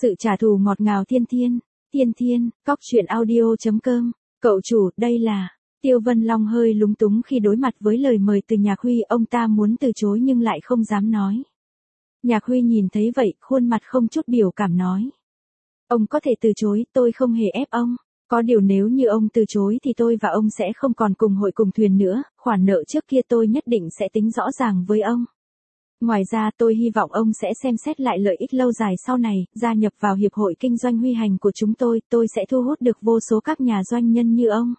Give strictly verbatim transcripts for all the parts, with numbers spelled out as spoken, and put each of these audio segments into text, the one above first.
Sự trả thù ngọt ngào thiên thiên, thiên thiên, cóc truyện audio.com, cậu chủ, đây là... Tiêu Vân Long hơi lúng túng khi đối mặt với lời mời từ Nhạc Huy, ông ta muốn từ chối nhưng lại không dám nói. Nhạc Huy nhìn thấy vậy, khuôn mặt không chút biểu cảm nói. Ông có thể từ chối, tôi không hề ép ông. Có điều nếu như ông từ chối thì tôi và ông sẽ không còn cùng hội cùng thuyền nữa, khoản nợ trước kia tôi nhất định sẽ tính rõ ràng với ông. Ngoài ra tôi hy vọng ông sẽ xem xét lại lợi ích lâu dài sau này, gia nhập vào hiệp hội kinh doanh Huy Hành của chúng tôi, tôi sẽ thu hút được vô số các nhà doanh nhân như ông.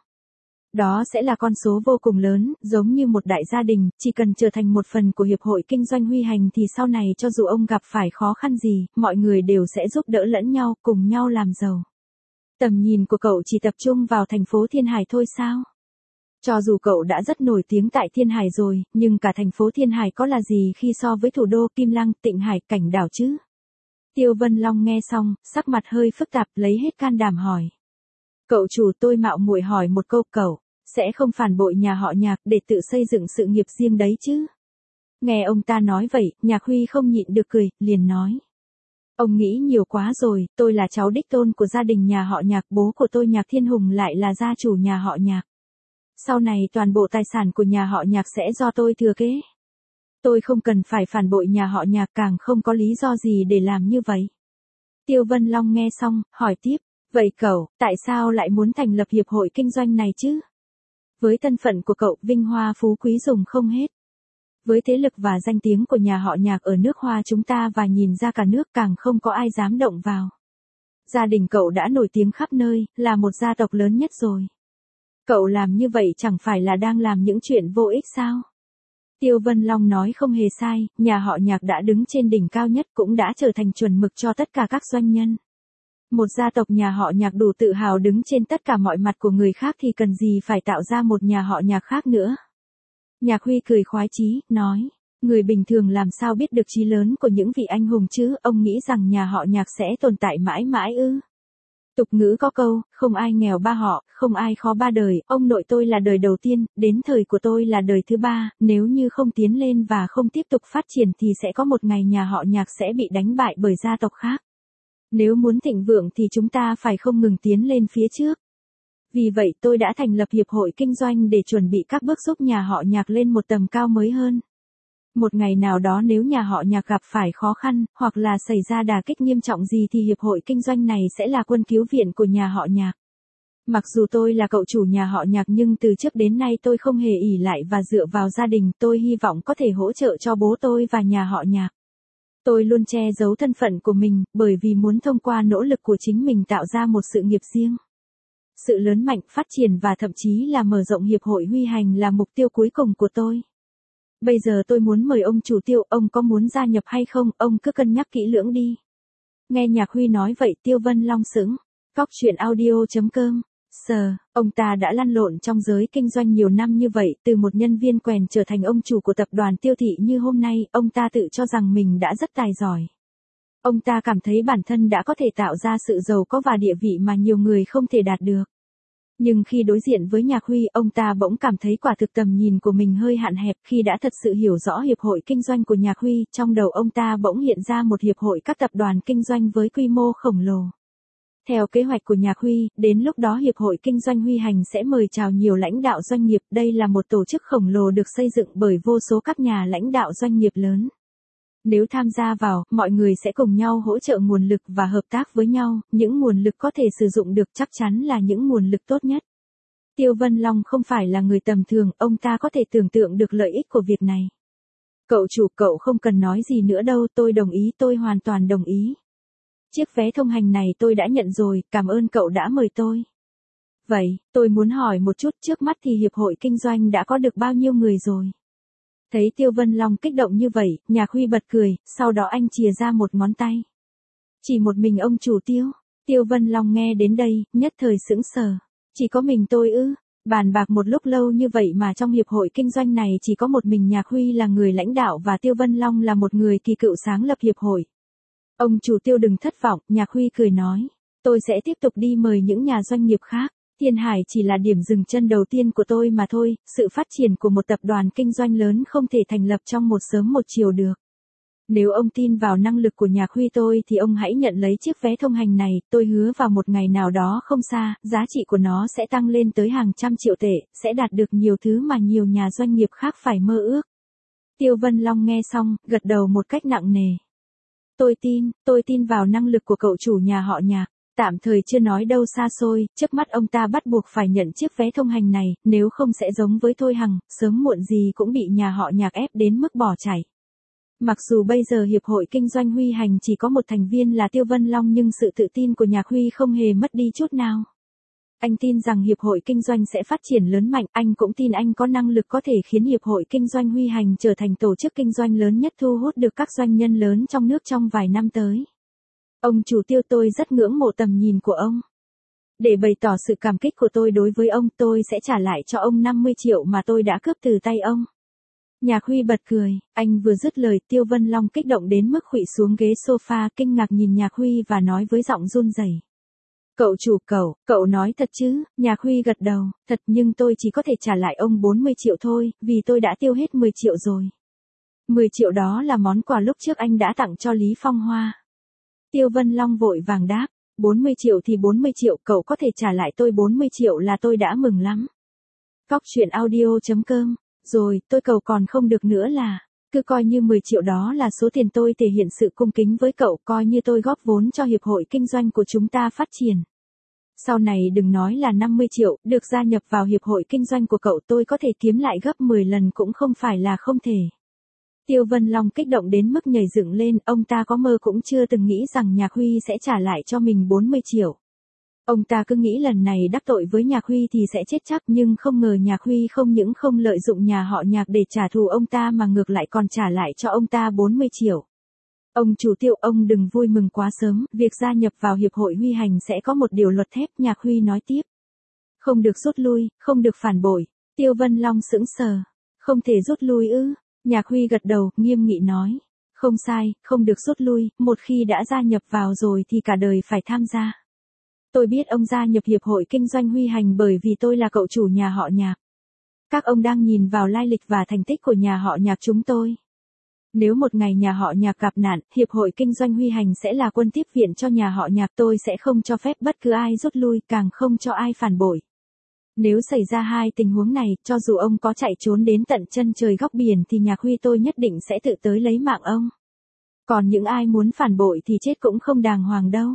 Đó sẽ là con số vô cùng lớn, giống như một đại gia đình, chỉ cần trở thành một phần của hiệp hội kinh doanh Huy Hành thì sau này cho dù ông gặp phải khó khăn gì, mọi người đều sẽ giúp đỡ lẫn nhau, cùng nhau làm giàu. Tầm nhìn của cậu chỉ tập trung vào thành phố Thiên Hải thôi sao? Cho dù cậu đã rất nổi tiếng tại Thiên Hải rồi, nhưng cả thành phố Thiên Hải có là gì khi so với thủ đô Kim Lăng, Tịnh Hải, Cảnh Đảo chứ? Tiêu Vân Long nghe xong, sắc mặt hơi phức tạp, lấy hết can đảm hỏi. Cậu chủ, tôi mạo muội hỏi một câu, cậu sẽ không phản bội nhà họ Nhạc để tự xây dựng sự nghiệp riêng đấy chứ? Nghe ông ta nói vậy, Nhạc Huy không nhịn được cười, liền nói. Ông nghĩ nhiều quá rồi, tôi là cháu đích tôn của gia đình nhà họ Nhạc, bố của tôi Nhạc Thiên Hùng lại là gia chủ nhà họ Nhạc. Sau này toàn bộ tài sản của nhà họ Nhạc sẽ do tôi thừa kế. Tôi không cần phải phản bội nhà họ Nhạc, càng không có lý do gì để làm như vậy. Tiêu Vân Long nghe xong, hỏi tiếp, vậy cậu, tại sao lại muốn thành lập hiệp hội kinh doanh này chứ? Với thân phận của cậu, vinh hoa phú quý dùng không hết. Với thế lực và danh tiếng của nhà họ Nhạc ở nước Hoa chúng ta và nhìn ra cả nước, càng không có ai dám động vào. Gia đình cậu đã nổi tiếng khắp nơi, là một gia tộc lớn nhất rồi. Cậu làm như vậy chẳng phải là đang làm những chuyện vô ích sao? Tiêu Vân Long nói không hề sai, nhà họ Nhạc đã đứng trên đỉnh cao nhất, cũng đã trở thành chuẩn mực cho tất cả các doanh nhân. Một gia tộc nhà họ Nhạc đủ tự hào đứng trên tất cả mọi mặt của người khác thì cần gì phải tạo ra một nhà họ Nhạc khác nữa. Nhạc Huy cười khoái chí, nói, người bình thường làm sao biết được chí lớn của những vị anh hùng chứ, ông nghĩ rằng nhà họ Nhạc sẽ tồn tại mãi mãi ư? Tục ngữ có câu, không ai nghèo ba họ, không ai khó ba đời, ông nội tôi là đời đầu tiên, đến thời của tôi là đời thứ ba, nếu như không tiến lên và không tiếp tục phát triển thì sẽ có một ngày nhà họ Nhạc sẽ bị đánh bại bởi gia tộc khác. Nếu muốn thịnh vượng thì chúng ta phải không ngừng tiến lên phía trước. Vì vậy tôi đã thành lập hiệp hội kinh doanh để chuẩn bị các bước giúp nhà họ Nhạc lên một tầm cao mới hơn. Một ngày nào đó nếu nhà họ Nhạc gặp phải khó khăn, hoặc là xảy ra đả kích nghiêm trọng gì thì hiệp hội kinh doanh này sẽ là quân cứu viện của nhà họ Nhạc. Mặc dù tôi là cậu chủ nhà họ Nhạc nhưng từ trước đến nay tôi không hề ỷ lại và dựa vào gia đình, tôi hy vọng có thể hỗ trợ cho bố tôi và nhà họ Nhạc. Tôi luôn che giấu thân phận của mình, bởi vì muốn thông qua nỗ lực của chính mình tạo ra một sự nghiệp riêng. Sự lớn mạnh, phát triển và thậm chí là mở rộng hiệp hội Huy Hành là mục tiêu cuối cùng của tôi. Bây giờ tôi muốn mời ông chủ Tiêu, ông có muốn gia nhập hay không, ông cứ cân nhắc kỹ lưỡng đi. Nghe Nhạc Huy nói vậy, Tiêu Vân Long sững. Cóc truyện audio.com. Sờ, ông ta đã lăn lộn trong giới kinh doanh nhiều năm như vậy, từ một nhân viên quèn trở thành ông chủ của tập đoàn Tiêu Thị như hôm nay, ông ta tự cho rằng mình đã rất tài giỏi. Ông ta cảm thấy bản thân đã có thể tạo ra sự giàu có và địa vị mà nhiều người không thể đạt được. Nhưng khi đối diện với Nhạc Huy, ông ta bỗng cảm thấy quả thực tầm nhìn của mình hơi hạn hẹp. Khi đã thật sự hiểu rõ hiệp hội kinh doanh của Nhạc Huy, trong đầu ông ta bỗng hiện ra một hiệp hội các tập đoàn kinh doanh với quy mô khổng lồ. Theo kế hoạch của Nhạc Huy, đến lúc đó hiệp hội kinh doanh Huy Hành sẽ mời chào nhiều lãnh đạo doanh nghiệp. Đây là một tổ chức khổng lồ được xây dựng bởi vô số các nhà lãnh đạo doanh nghiệp lớn. Nếu tham gia vào, mọi người sẽ cùng nhau hỗ trợ nguồn lực và hợp tác với nhau, những nguồn lực có thể sử dụng được chắc chắn là những nguồn lực tốt nhất. Tiêu Vân Long không phải là người tầm thường, ông ta có thể tưởng tượng được lợi ích của việc này. Cậu chủ, cậu không cần nói gì nữa đâu, tôi đồng ý, tôi hoàn toàn đồng ý. Chiếc vé thông hành này tôi đã nhận rồi, cảm ơn cậu đã mời tôi. Vậy, tôi muốn hỏi một chút, trước mắt thì hiệp hội kinh doanh đã có được bao nhiêu người rồi? Thấy Tiêu Vân Long kích động như vậy, Nhạc Huy bật cười, sau đó anh chìa ra một ngón tay. Chỉ một mình ông chủ Tiêu. Tiêu Vân Long nghe đến đây, nhất thời sững sờ. Chỉ có mình tôi ư? Bàn bạc một lúc lâu như vậy mà trong hiệp hội kinh doanh này chỉ có một mình Nhạc Huy là người lãnh đạo và Tiêu Vân Long là một người kỳ cựu sáng lập hiệp hội. Ông chủ Tiêu đừng thất vọng, Nhạc Huy cười nói. Tôi sẽ tiếp tục đi mời những nhà doanh nghiệp khác. Thiên Hải chỉ là điểm dừng chân đầu tiên của tôi mà thôi, sự phát triển của một tập đoàn kinh doanh lớn không thể thành lập trong một sớm một chiều được. Nếu ông tin vào năng lực của Nhạc Huy tôi thì ông hãy nhận lấy chiếc vé thông hành này, tôi hứa vào một ngày nào đó không xa, giá trị của nó sẽ tăng lên tới hàng trăm triệu tệ, sẽ đạt được nhiều thứ mà nhiều nhà doanh nghiệp khác phải mơ ước. Tiêu Vân Long nghe xong, gật đầu một cách nặng nề. Tôi tin, tôi tin vào năng lực của cậu chủ nhà họ Nhạc. Tạm thời chưa nói đâu xa xôi, trước mắt ông ta bắt buộc phải nhận chiếc vé thông hành này, nếu không sẽ giống với Thôi Hằng, sớm muộn gì cũng bị nhà họ Nhạc ép đến mức bỏ chạy. Mặc dù bây giờ Hiệp hội Kinh doanh Huy Hành chỉ có một thành viên là Tiêu Vân Long nhưng sự tự tin của Nhạc Huy không hề mất đi chút nào. Anh tin rằng Hiệp hội Kinh doanh sẽ phát triển lớn mạnh, anh cũng tin anh có năng lực có thể khiến Hiệp hội Kinh doanh Huy Hành trở thành tổ chức kinh doanh lớn nhất thu hút được các doanh nhân lớn trong nước trong vài năm tới. Ông chủ Tiêu, tôi rất ngưỡng mộ tầm nhìn của ông. Để bày tỏ sự cảm kích của tôi đối với ông, tôi sẽ trả lại cho ông năm mươi triệu mà tôi đã cướp từ tay ông. Nhạc Huy bật cười, anh vừa dứt lời Tiêu Vân Long kích động đến mức khuỵu xuống ghế sofa kinh ngạc nhìn Nhạc Huy và nói với giọng run rẩy. Cậu chủ, cậu, cậu nói thật chứ? Nhạc Huy gật đầu, thật, nhưng tôi chỉ có thể trả lại ông bốn mươi triệu thôi, vì tôi đã tiêu hết mười triệu rồi. mười triệu đó là món quà lúc trước anh đã tặng cho Lý Phong Hoa. Tiêu Vân Long vội vàng đáp, bốn mươi triệu thì bốn mươi triệu, cậu có thể trả lại tôi bốn mươi triệu là tôi đã mừng lắm. Cóc truyện audio chấm com, rồi, tôi cầu còn không được nữa là, cứ coi như mười triệu đó là số tiền tôi thể hiện sự cung kính với cậu, coi như tôi góp vốn cho hiệp hội kinh doanh của chúng ta phát triển. Sau này đừng nói là năm mươi triệu, được gia nhập vào hiệp hội kinh doanh của cậu tôi có thể kiếm lại gấp mười lần cũng không phải là không thể. Tiêu Vân Long kích động đến mức nhảy dựng lên, ông ta có mơ cũng chưa từng nghĩ rằng Nhạc Huy sẽ trả lại cho mình bốn mươi triệu. Ông ta cứ nghĩ lần này đắc tội với Nhạc Huy thì sẽ chết chắc, nhưng không ngờ Nhạc Huy không những không lợi dụng nhà họ Nhạc để trả thù ông ta mà ngược lại còn trả lại cho ông ta bốn mươi triệu. Ông chủ Tiêu, ông đừng vui mừng quá sớm, việc gia nhập vào hiệp hội Huy Hành sẽ có một điều luật thép, Nhạc Huy nói tiếp. Không được rút lui, không được phản bội. Tiêu Vân Long sững sờ. Không thể rút lui ư? Nhạc Huy gật đầu, nghiêm nghị nói. Không sai, không được rút lui, một khi đã gia nhập vào rồi thì cả đời phải tham gia. Tôi biết ông gia nhập hiệp hội kinh doanh Huy Hành bởi vì tôi là cậu chủ nhà họ Nhạc. Các ông đang nhìn vào lai lịch và thành tích của nhà họ Nhạc chúng tôi. Nếu một ngày nhà họ Nhạc gặp nạn, hiệp hội kinh doanh Huy Hành sẽ là quân tiếp viện cho nhà họ Nhạc, tôi sẽ không cho phép bất cứ ai rút lui, càng không cho ai phản bội. Nếu xảy ra hai tình huống này, cho dù ông có chạy trốn đến tận chân trời góc biển thì Nhạc Huy tôi nhất định sẽ tự tới lấy mạng ông. Còn những ai muốn phản bội thì chết cũng không đàng hoàng đâu.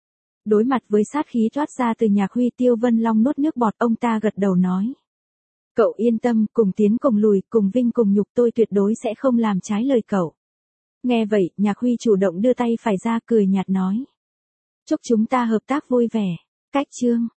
Đối mặt với sát khí thoát ra từ Nhạc Huy, Tiêu Vân Long nuốt nước bọt, ông ta gật đầu nói. Cậu yên tâm, cùng tiến cùng lùi, cùng vinh cùng nhục, tôi tuyệt đối sẽ không làm trái lời cậu. Nghe vậy, Nhạc Huy chủ động đưa tay phải ra cười nhạt nói. Chúc chúng ta hợp tác vui vẻ. Cách chương.